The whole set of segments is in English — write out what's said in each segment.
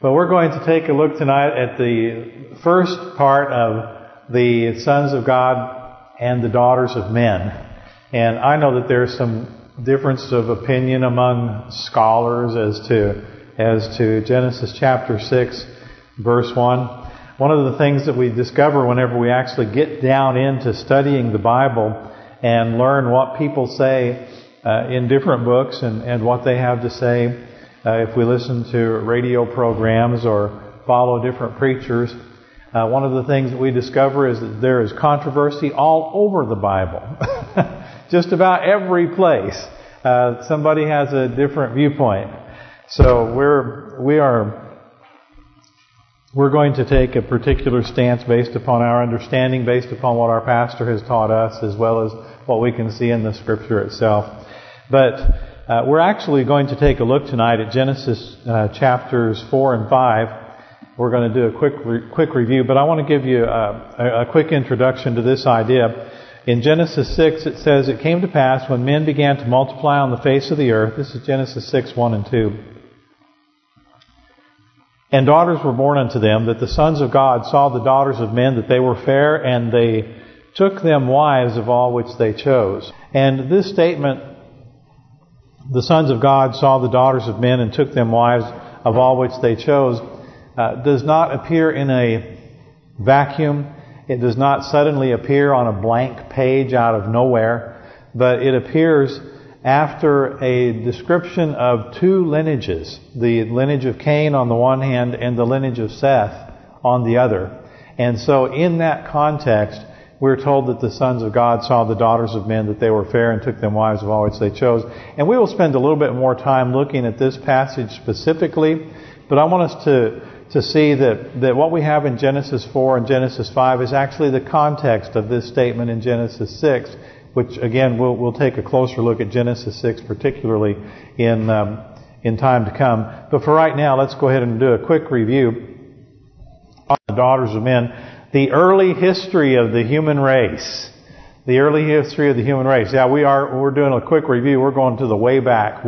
But we're going to take a look tonight at the first part of the sons of God and the daughters of men. And I know that there's some difference of opinion among scholars as to Genesis chapter 6, verse 1. One of the things that we discover whenever we actually get down into studying the Bible and learn what people say in different books and what they have to say, if we listen to radio programs or follow different preachers, one of the things that we discover is that there is controversy all over the Bible. Just about every place, somebody has a different viewpoint. So we're going to take a particular stance based upon our understanding, based upon what our pastor has taught us, as well as what we can see in the Scripture itself. But we're actually going to take a look tonight at Genesis chapters 4 and 5. We're going to do a quick review, but I want to give you a quick introduction to this idea. In Genesis 6, it says, "It came to pass when men began to multiply on the face of the earth." This is Genesis 6, 1 and 2. "And daughters were born unto them, that the sons of God saw the daughters of men, that they were fair, and they took them wives of all which they chose." And this statement, "the sons of God saw the daughters of men and took them wives of all which they chose," does not appear in a vacuum. It does not suddenly appear on a blank page out of nowhere, but it appears after a description of two lineages, the lineage of Cain on the one hand and the lineage of Seth on the other. And so in that context, we're told that the sons of God saw the daughters of men, that they were fair, and took them wives of all which they chose. And we will spend a little bit more time looking at this passage specifically, but I want us to see that what we have in Genesis 4 and Genesis 5 is actually the context of this statement in Genesis 6, which again we'll take a closer look at Genesis 6 particularly in time to come. But for right now, let's go ahead and do a quick review on the daughters of men. The early history of the human race. The early history of the human race. Yeah, we're doing a quick review. We're going to the way back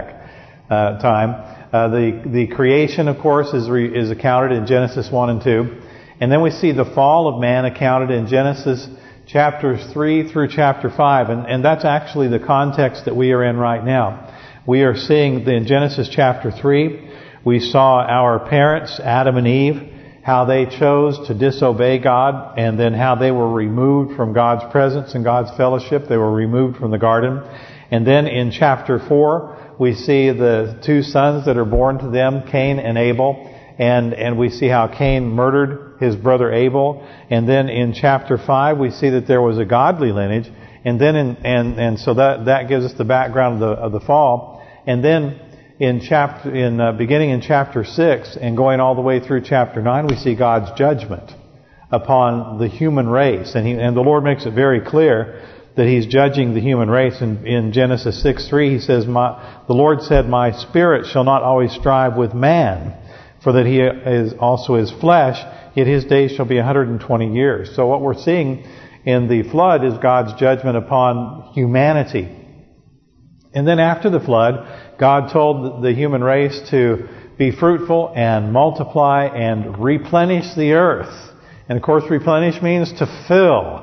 time. The creation, of course, is accounted in Genesis 1 and 2. And then we see the fall of man accounted in Genesis chapters 3 through chapter 5. And that's actually the context that we are in right now. We are seeing in Genesis chapter 3, we saw our parents, Adam and Eve, how they chose to disobey God, and then how they were removed from God's presence and God's fellowship. They were removed from the garden. And then in chapter 4, we see the two sons that are born to them, Cain and Abel. And we see how Cain murdered his brother Abel. And then in chapter 5, we see that there was a godly lineage. And then so that gives us the background of the fall. And then beginning in chapter 6 and going all the way through chapter 9, we see God's judgment upon the human race. And the Lord makes it very clear that He's judging the human race. In Genesis 6:3, He says, "The Lord said, My spirit shall not always strive with man, for that he is also his flesh, yet his days shall be 120 years." So what we're seeing in the flood is God's judgment upon humanity. And then after the flood, God told the human race to be fruitful and multiply and replenish the earth. And of course, replenish means to fill.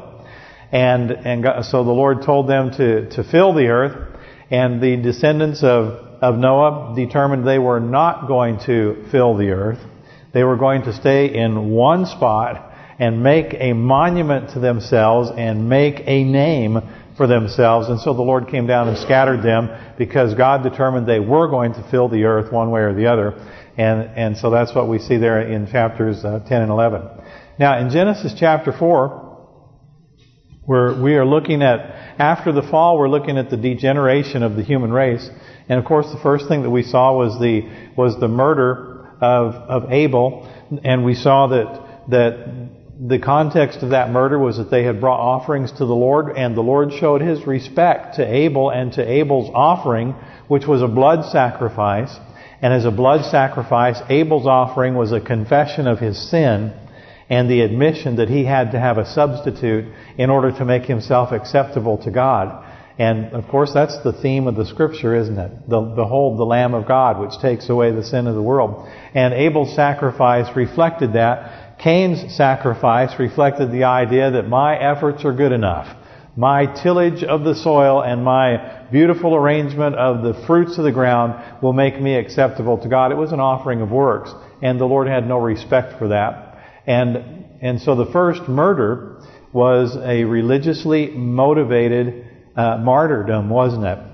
So the Lord told them to fill the earth, and the descendants of Noah determined they were not going to fill the earth. They were going to stay in one spot and make a monument to themselves and make a name for themselves. And so the Lord came down and scattered them, because God determined they were going to fill the earth one way or the other. And so that's what we see there in chapters 10 and 11. Now in Genesis chapter 4, where we are looking at, after the fall, we're looking at the degeneration of the human race. And of course the first thing that we saw was the murder of Abel. And we saw that the context of that murder was that they had brought offerings to the Lord, and the Lord showed His respect to Abel and to Abel's offering, which was a blood sacrifice. And as a blood sacrifice, Abel's offering was a confession of his sin and the admission that he had to have a substitute in order to make himself acceptable to God. And, of course, that's the theme of the Scripture, isn't it? Behold, the Lamb of God, which takes away the sin of the world. And Abel's sacrifice reflected that. Cain's sacrifice reflected the idea that my efforts are good enough. My tillage of the soil and my beautiful arrangement of the fruits of the ground will make me acceptable to God. It was an offering of works, and the Lord had no respect for that. And so the first murder was a religiously motivated martyrdom, wasn't it?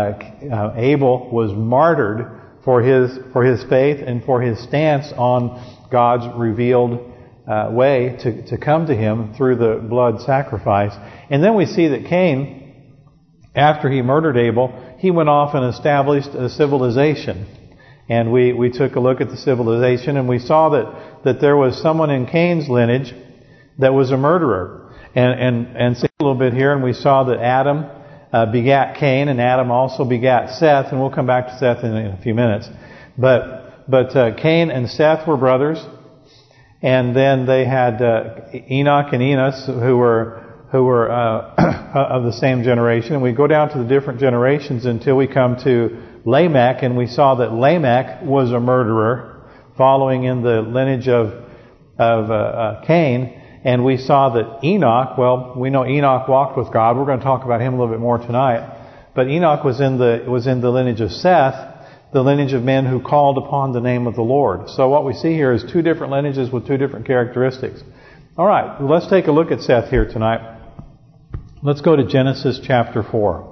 Abel was martyred for his faith and for his stance on God's revealed way to come to Him through the blood sacrifice. And then we see that Cain, after he murdered Abel, he went off and established a civilization. And we took a look at the civilization, and we saw that there was someone in Cain's lineage that was a murderer. And see a little bit here, and we saw that Adam begat Cain, and Adam also begat Seth, and we'll come back to Seth in a few minutes. But Cain and Seth were brothers, and then they had Enoch and Enos, who were of the same generation. And we go down to the different generations until we come to Lamech, and we saw that Lamech was a murderer, following in the lineage of Cain. And we saw that Enoch, well, we know Enoch walked with God. We're going to talk about him a little bit more tonight. But Enoch was in the lineage of Seth, the lineage of men who called upon the name of the Lord. So what we see here is two different lineages with two different characteristics. All right, let's take a look at Seth here tonight. Let's go to Genesis chapter 4.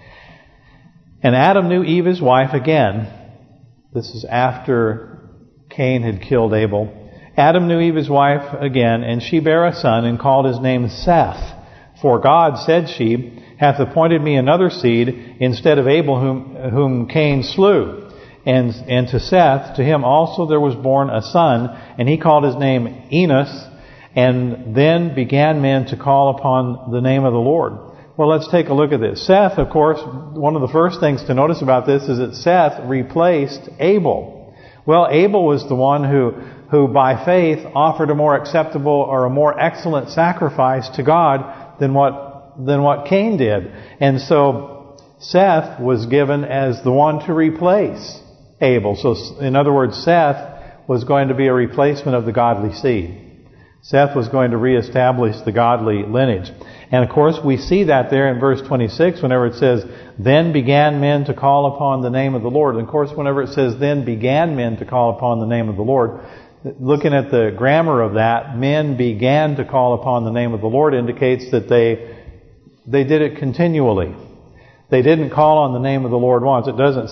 And Adam knew Eve his wife again. This is after Cain had killed Abel. Adam knew Eve his wife again, and she bare a son, and called his name Seth. For God, said she, hath appointed me another seed instead of Abel whom Cain slew. And to Seth, to him also there was born a son, and he called his name Enos. And then began men to call upon the name of the Lord. Well, let's take a look at this. Seth, of course, one of the first things to notice about this is that Seth replaced Abel. Well, Abel was the one who by faith offered a more acceptable or a more excellent sacrifice to God than what Cain did. And so Seth was given as the one to replace Abel. So in other words, Seth was going to be a replacement of the godly seed. Seth was going to reestablish the godly lineage. And of course we see that there in verse 26 whenever it says, then began men to call upon the name of the Lord. And of course whenever it says, then began men to call upon the name of the Lord, looking at the grammar of that, men began to call upon the name of the Lord indicates that they did it continually. They didn't call on the name of the Lord once. It doesn't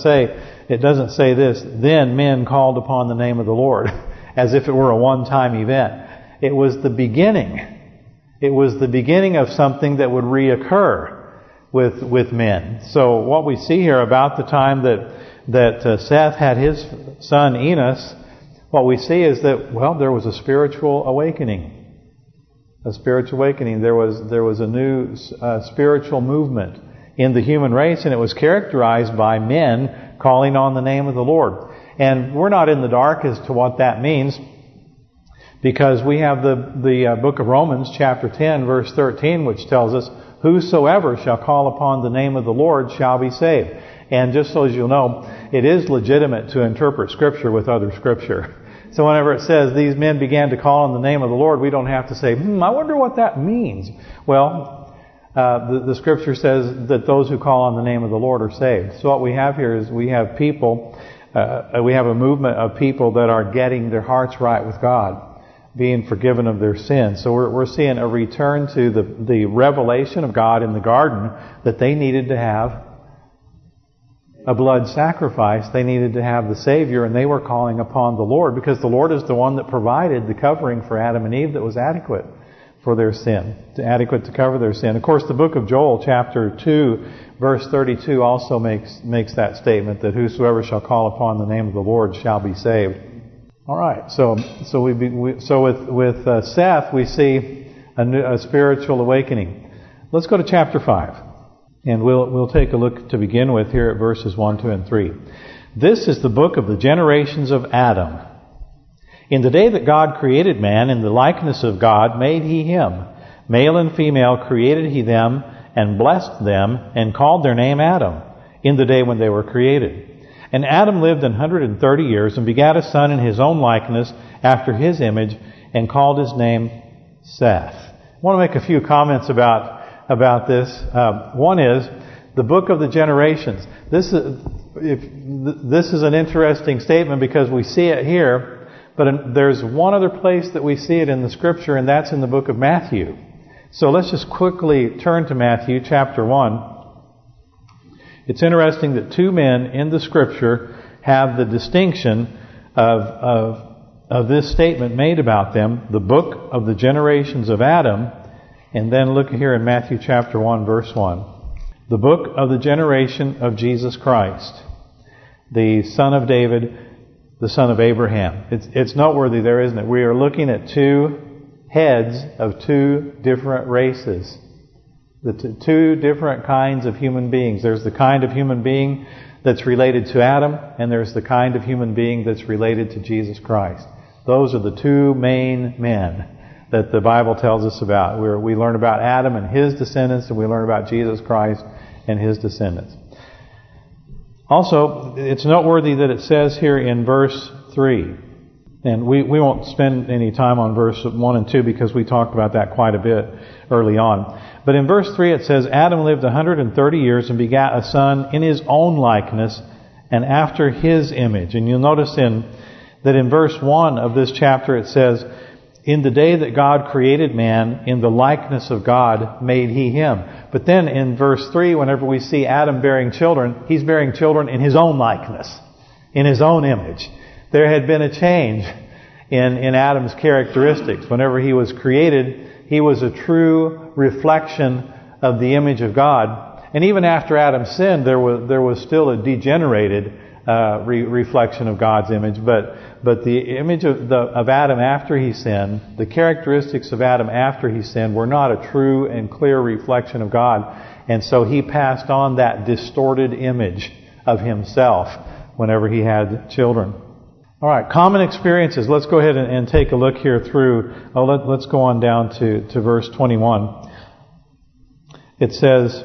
say this, then men called upon the name of the Lord, as if it were a one-time event. It was the beginning. It was the beginning of something that would reoccur with men. So what we see here about the time that Seth had his son Enos, what we see is that, well, there was a spiritual awakening. A spiritual awakening. There was a new spiritual movement in the human race, and it was characterized by men calling on the name of the Lord. And we're not in the dark as to what that means, because we have the book of Romans, chapter 10, verse 13, which tells us, whosoever shall call upon the name of the Lord shall be saved. And just so as you'll know, it is legitimate to interpret Scripture with other Scripture. So whenever it says, these men began to call on the name of the Lord, we don't have to say, I wonder what that means. Well, the Scripture says that those who call on the name of the Lord are saved. So what we have here is we have people, we have a movement of people that are getting their hearts right with God, being forgiven of their sins. So we're seeing a return to the revelation of God in the garden, that they needed to have a blood sacrifice. They needed to have the Savior, and they were calling upon the Lord, because the Lord is the one that provided the covering for Adam and Eve that was adequate for their sin, adequate to cover their sin. Of course, the book of Joel, chapter 2, verse 32, also makes that statement, that whosoever shall call upon the name of the Lord shall be saved. All right, so with Seth we see a spiritual awakening. Let's go to chapter 5, and we'll take a look to begin with here at verses 1, 2, and 3. This is the book of the generations of Adam. In the day that God created man, in the likeness of God made He him. Male and female created He them, and blessed them, and called their name Adam, in the day when they were created. And Adam lived 130 years, and begat a son in his own likeness, after his image, and called his name Seth. I want to make a few comments about this. One is the book of the generations. This is an interesting statement because we see it here, but there's one other place that we see it in the Scripture, and that's in the book of Matthew. So let's just quickly turn to Matthew chapter 1. It's interesting that two men in the Scripture have the distinction of this statement made about them, the book of the generations of Adam, and then look here in Matthew chapter 1, verse 1. The book of the generation of Jesus Christ, the son of David, the son of Abraham. It's noteworthy there, isn't it? We are looking at two heads of two different races. The two different kinds of human beings. There's the kind of human being that's related to Adam, and there's the kind of human being that's related to Jesus Christ. Those are the two main men that the Bible tells us about. We learn about Adam and his descendants, and we learn about Jesus Christ and his descendants. Also, it's noteworthy that it says here in verse 3, and we won't spend any time on verse 1 and 2 because we talked about that quite a bit early on. But in verse 3 it says, Adam lived 130 years and begat a son in his own likeness and after his image. And you'll notice that in verse 1 of this chapter it says, in the day that God created man, in the likeness of God made he him. But then in verse 3, whenever we see Adam bearing children, he's bearing children in his own likeness, in his own image. There had been a change in Adam's characteristics. Whenever he was created, he was a true reflection of the image of God. And even after Adam sinned, there was still a degenerated reflection of God's image. But the image of Adam after he sinned, the characteristics of Adam after he sinned were not a true and clear reflection of God. And so he passed on that distorted image of himself whenever he had children. All right, common experiences. Let's go ahead and take a look here through. Let's go on down to verse 21. It says,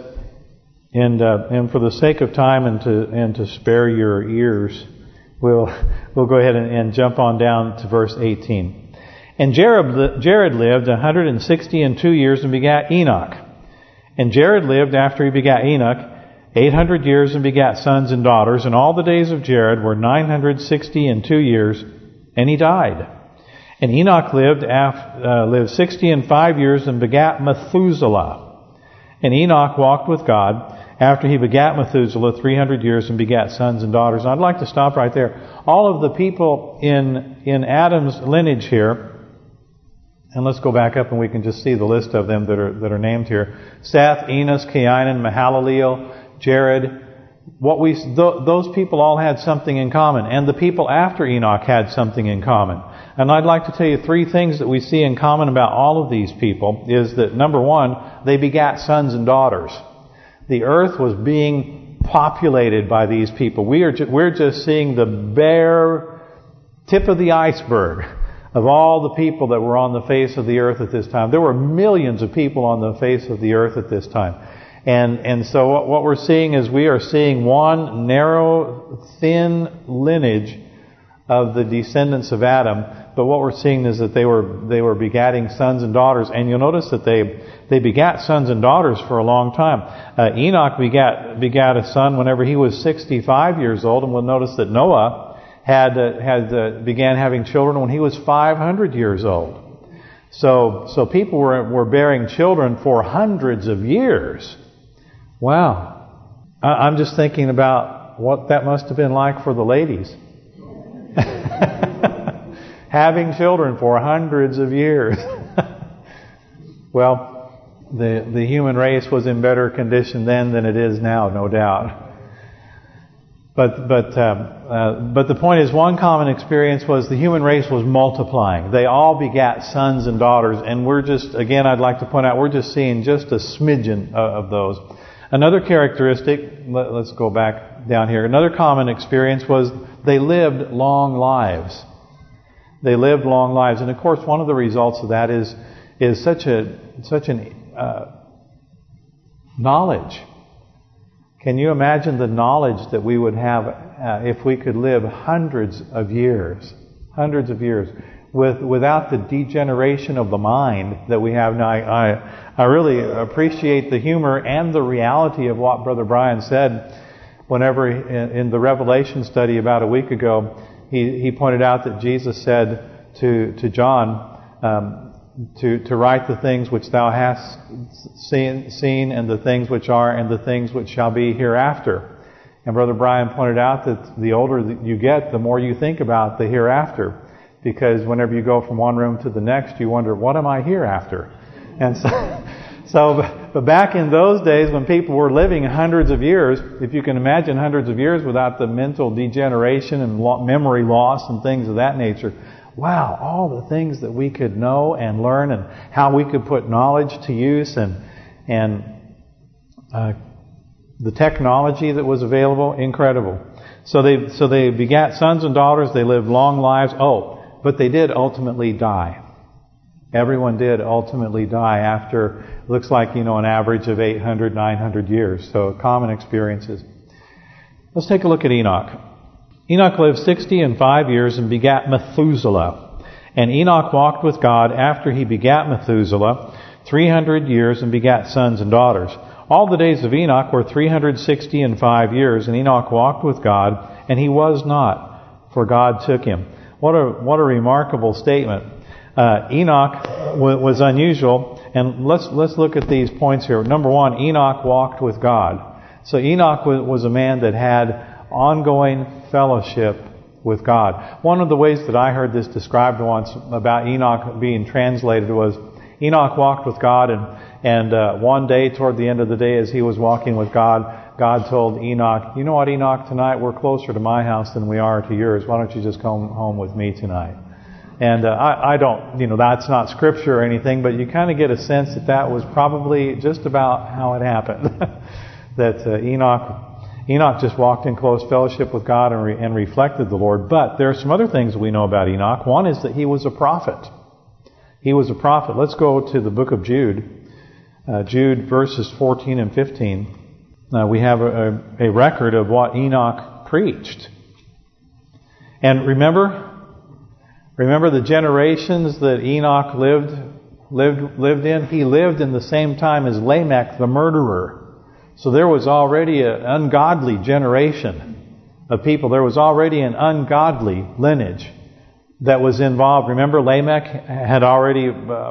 and for the sake of time and to spare your ears, we'll go ahead and jump on down to verse 18. And Jared lived 162 years and begat Enoch. And Jared lived after he begat Enoch 800 years and begat sons and daughters, and all the days of Jared were 962 years, and he died. And Enoch lived 65 years and begat Methuselah. And Enoch walked with God after he begat Methuselah 300 years and begat sons and daughters. And I'd like to stop right there. All of the people in Adam's lineage here, and let's go back up and we can just see the list of them that are named here. Seth, Enos, Cainan, Mahalaleel, Jared. Those people all had something in common. And the people after Enoch had something in common. And I'd like to tell you three things that we see in common about all of these people. Is that, number one, they begat sons and daughters. The earth was being populated by these people. We're just seeing the bare tip of the iceberg of all the people that were on the face of the earth at this time. There were millions of people on the face of the earth at this time. And so what we're seeing is we are seeing one narrow, thin lineage of the descendants of Adam. But what we're seeing is that they were begatting sons and daughters. And you'll notice that they begat sons and daughters for a long time. Enoch begat a son whenever he was 65 years old. And we'll notice that Noah began having children when he was 500 years old. So people were bearing children for hundreds of years. Wow. I'm just thinking about what that must have been like for the ladies. Having children for hundreds of years. Well, the human race was in better condition then than it is now, no doubt. But the point is, one common experience was the human race was multiplying. They all begat sons and daughters, and we're just, again, I'd like to point out, we're just seeing just a smidgen of those. Another characteristic, let's go back down here. Another common experience was they lived long lives. They lived long lives, and of course, one of the results of that is such an Knowledge. Can you imagine the knowledge that we would have if we could live hundreds of years, without the degeneration of the mind that we have now? I really appreciate the humor and the reality of what Brother Brian said whenever in the Revelation study about a week ago, he pointed out that Jesus said to John to write the things which thou hast seen and the things which are and the things which shall be hereafter. And Brother Brian pointed out that the older that you get, the more you think about the hereafter. Because whenever you go from one room to the next, you wonder, what am I hereafter? And but back in those days when people were living hundreds of years, if you can imagine hundreds of years without the mental degeneration and memory loss and things of that nature, wow, all the things that we could know and learn and how we could put knowledge to use and the technology that was available, incredible. So they begat sons and daughters, they lived long lives. Oh, but they did ultimately die. Everyone did ultimately die after, looks like, an average of 800, 900 years. So common experiences. Let's take a look at Enoch. Enoch lived 65 years and begat Methuselah. And Enoch walked with God after he begat Methuselah 300 years and begat sons and daughters. All the days of Enoch were 365 years, and Enoch walked with God, and he was not, for God took him. What a remarkable statement. Enoch was unusual, and let's look at these points here. Number one, Enoch walked with God. So Enoch was a man that had ongoing fellowship with God. One of the ways that I heard this described once about Enoch being translated was, Enoch walked with God, and one day toward the end of the day as he was walking with God, God told Enoch, you know what, Enoch, tonight we're closer to my house than we are to yours. Why don't you just come home with me tonight? And I don't, that's not scripture or anything, but you kind of get a sense that was probably just about how it happened. That Enoch just walked in close fellowship with God and reflected the Lord. But there are some other things we know about Enoch. One is that he was a prophet. He was a prophet. Let's go to the book of Jude. Jude verses 14 and 15. We have a record of what Enoch preached. And remember the generations that Enoch lived in? He lived in the same time as Lamech the murderer. So there was already an ungodly generation of people. There was already an ungodly lineage that was involved. Remember, Lamech had already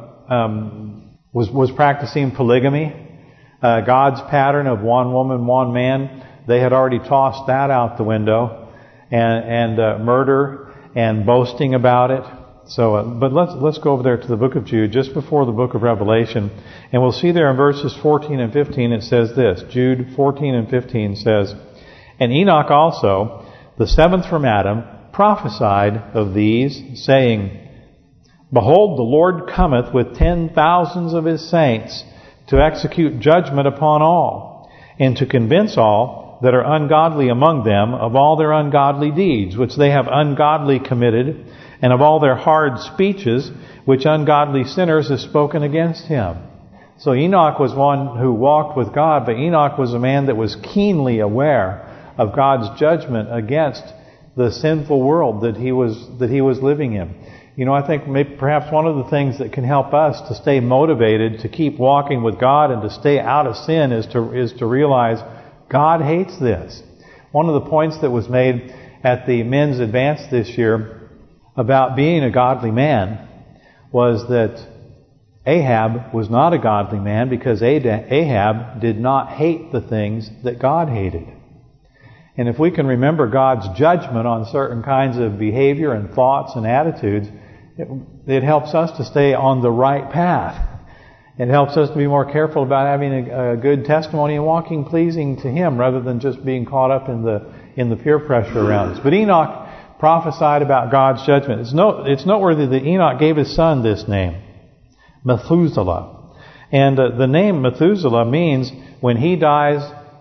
was practicing polygamy. God's pattern of one woman, one man. They had already tossed that out the window, and murder and boasting about it. So, but let's go over there to the book of Jude, just before the book of Revelation, and we'll see there in verses 14 and 15 it says this. Jude 14 and 15 says, and Enoch also, the seventh from Adam, prophesied of these, saying, behold, the Lord cometh with 10,000s of his saints to execute judgment upon all, and to convince all that are ungodly among them of all their ungodly deeds, which they have ungodly committed, and of all their hard speeches, which ungodly sinners have spoken against him. So Enoch was one who walked with God, but Enoch was a man that was keenly aware of God's judgment against the sinful world that he was living in. I think maybe perhaps one of the things that can help us to stay motivated to keep walking with God and to stay out of sin is to realize God hates this. One of the points that was made at the men's advance this year about being a godly man was that Ahab was not a godly man because Ahab did not hate the things that God hated. And if we can remember God's judgment on certain kinds of behavior and thoughts and attitudes, it helps us to stay on the right path. It helps us to be more careful about having a good testimony and walking pleasing to Him rather than just being caught up in the peer pressure around us. But Enoch prophesied about God's judgment. It's noteworthy that Enoch gave his son this name, Methuselah. And the name Methuselah means when he dies,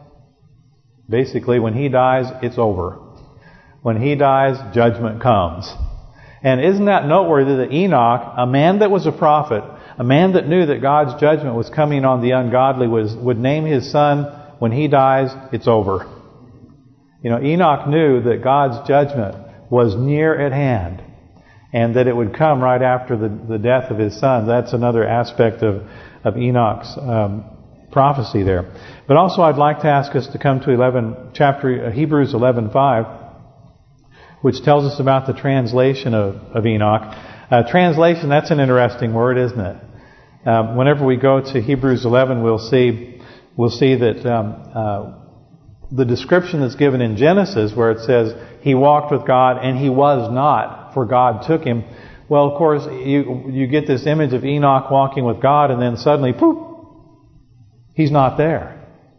basically when he dies, it's over. When he dies, judgment comes. And isn't that noteworthy that Enoch, a man that was a prophet, A man that knew that God's judgment was coming on the ungodly would name his son, when he dies, it's over. Enoch knew that God's judgment was near at hand, and that it would come right after the death of his son. That's another aspect of Enoch's prophecy there. But also I'd like to ask us to come to Hebrews 11:5, which tells us about the translation of Enoch. Translation, that's an interesting word, isn't it? Whenever we go to Hebrews 11, we'll see that the description that's given in Genesis, where it says he walked with God and he was not, for God took him. Well, of course, you get this image of Enoch walking with God, and then suddenly, poof, he's not there.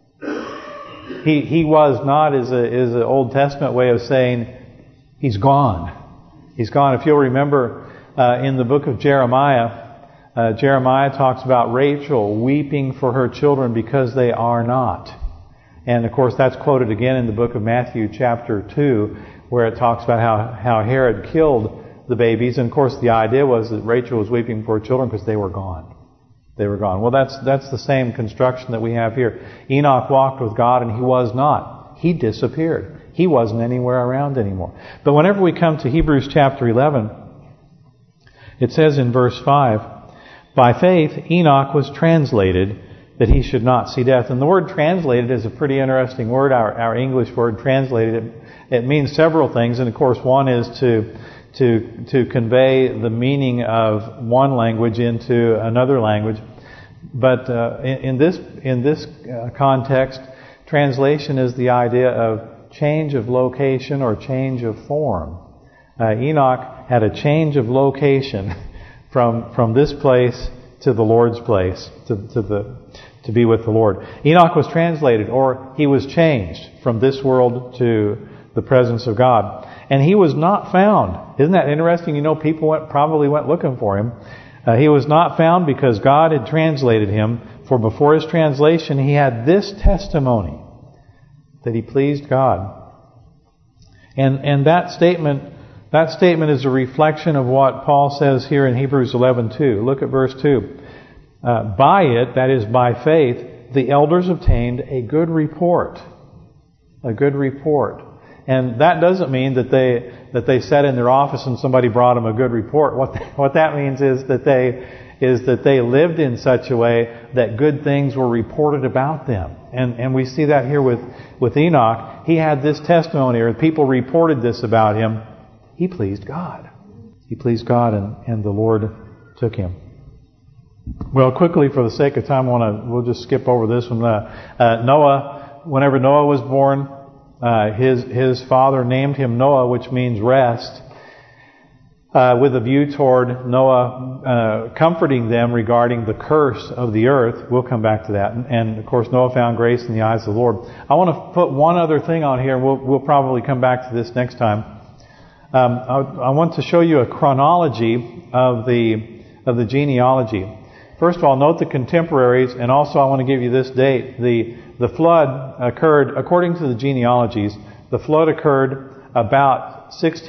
He was not is an Old Testament way of saying he's gone. He's gone. If you'll remember, in the book of Jeremiah, Jeremiah talks about Rachel weeping for her children because they are not. And of course that's quoted again in the book of Matthew chapter 2, where it talks about how Herod killed the babies. And of course the idea was that Rachel was weeping for her children because they were gone. They were gone. Well, that's the same construction that we have here. Enoch walked with God and he was not. He disappeared. He wasn't anywhere around anymore. But whenever we come to Hebrews chapter 11, it says in verse 5, by faith Enoch was translated that he should not see death. And the word translated is a pretty interesting word, our English word translated. It means several things, and of course one is to convey the meaning of one language into another language. But in this context, translation is the idea of change of location or change of form. Enoch had a change of location from this place to the Lord's place, to be with the Lord. Enoch was translated, or he was changed from this world to the presence of God. And he was not found. Isn't that interesting? People probably went looking for him. He was not found because God had translated him. For before his translation, he had this testimony, that he pleased God. And that statement is a reflection of what Paul says here in Hebrews 11:2. Look at verse 2. By it, that is by faith, the elders obtained a good report. A good report. And that doesn't mean that they sat in their office and somebody brought them a good report. What that means is that they lived in such a way that good things were reported about them. And we see that here with Enoch. He had this testimony, or people reported this about him. He pleased God. He pleased God, and the Lord took him. Well, quickly, for the sake of time, we'll just skip over this one. Noah, whenever Noah was born, his father named him Noah, which means rest, with a view toward Noah comforting them regarding the curse of the earth. We'll come back to that. And of course, Noah found grace in the eyes of the Lord. I want to put one other thing on here. We'll probably come back to this next time. I want to show you a chronology of the genealogy. First of all, note the contemporaries, and also I want to give you this date. The flood occurred, according to the genealogies, the flood occurred about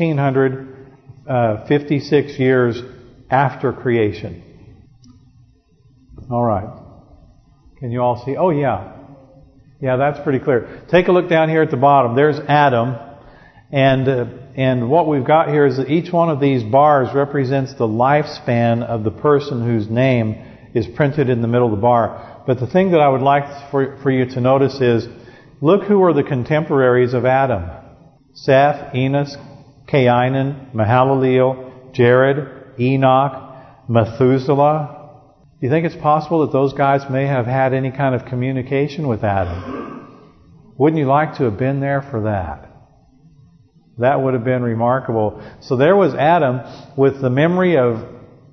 1656 years after creation. All right. Can you all see? Oh, yeah. Yeah, that's pretty clear. Take a look down here at the bottom. There's Adam. And what we've got here is that each one of these bars represents the lifespan of the person whose name is printed in the middle of the bar. But the thing that I would like for you to notice is, look who are the contemporaries of Adam. Seth, Enos, Cainan, Mahalaleel, Jared, Enoch, Methuselah. Do you think it's possible that those guys may have had any kind of communication with Adam? Wouldn't you like to have been there for that? That would have been remarkable. So there was Adam with the memory of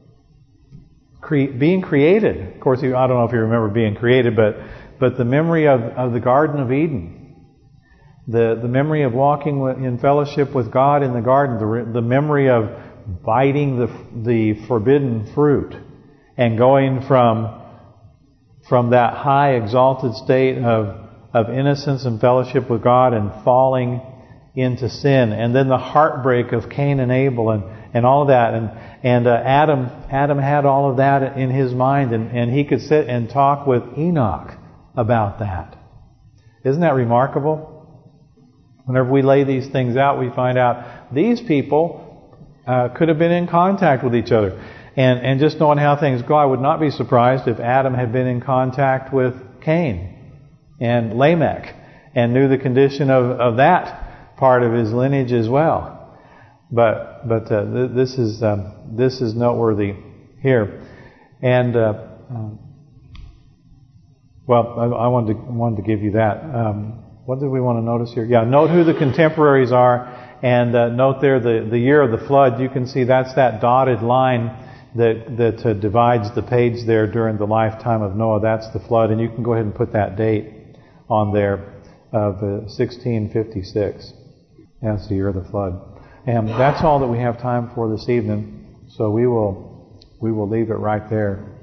being created. Of course, I don't know if you remember being created, but the memory of the Garden of Eden. The memory of walking in fellowship with God in the garden. The memory of biting the forbidden fruit and going from that high exalted state of innocence and fellowship with God and falling into sin. And then the heartbreak of Cain and Abel and all of that. And Adam had all of that in his mind, and he could sit and talk with Enoch about that. Isn't that remarkable? Whenever we lay these things out, we find out these people could have been in contact with each other. And just knowing how things go, I would not be surprised if Adam had been in contact with Cain and Lamech and knew the condition of that part of his lineage as well. But this is noteworthy here. And I wanted to give you that. What did we want to notice here? Yeah, note who the contemporaries are, and note there the year of the flood. You can see that's that dotted line that divides the page there during the lifetime of Noah. That's the flood, and you can go ahead and put that date on there of 1656. That's the year of the flood. And that's all that we have time for this evening. So we will leave it right there.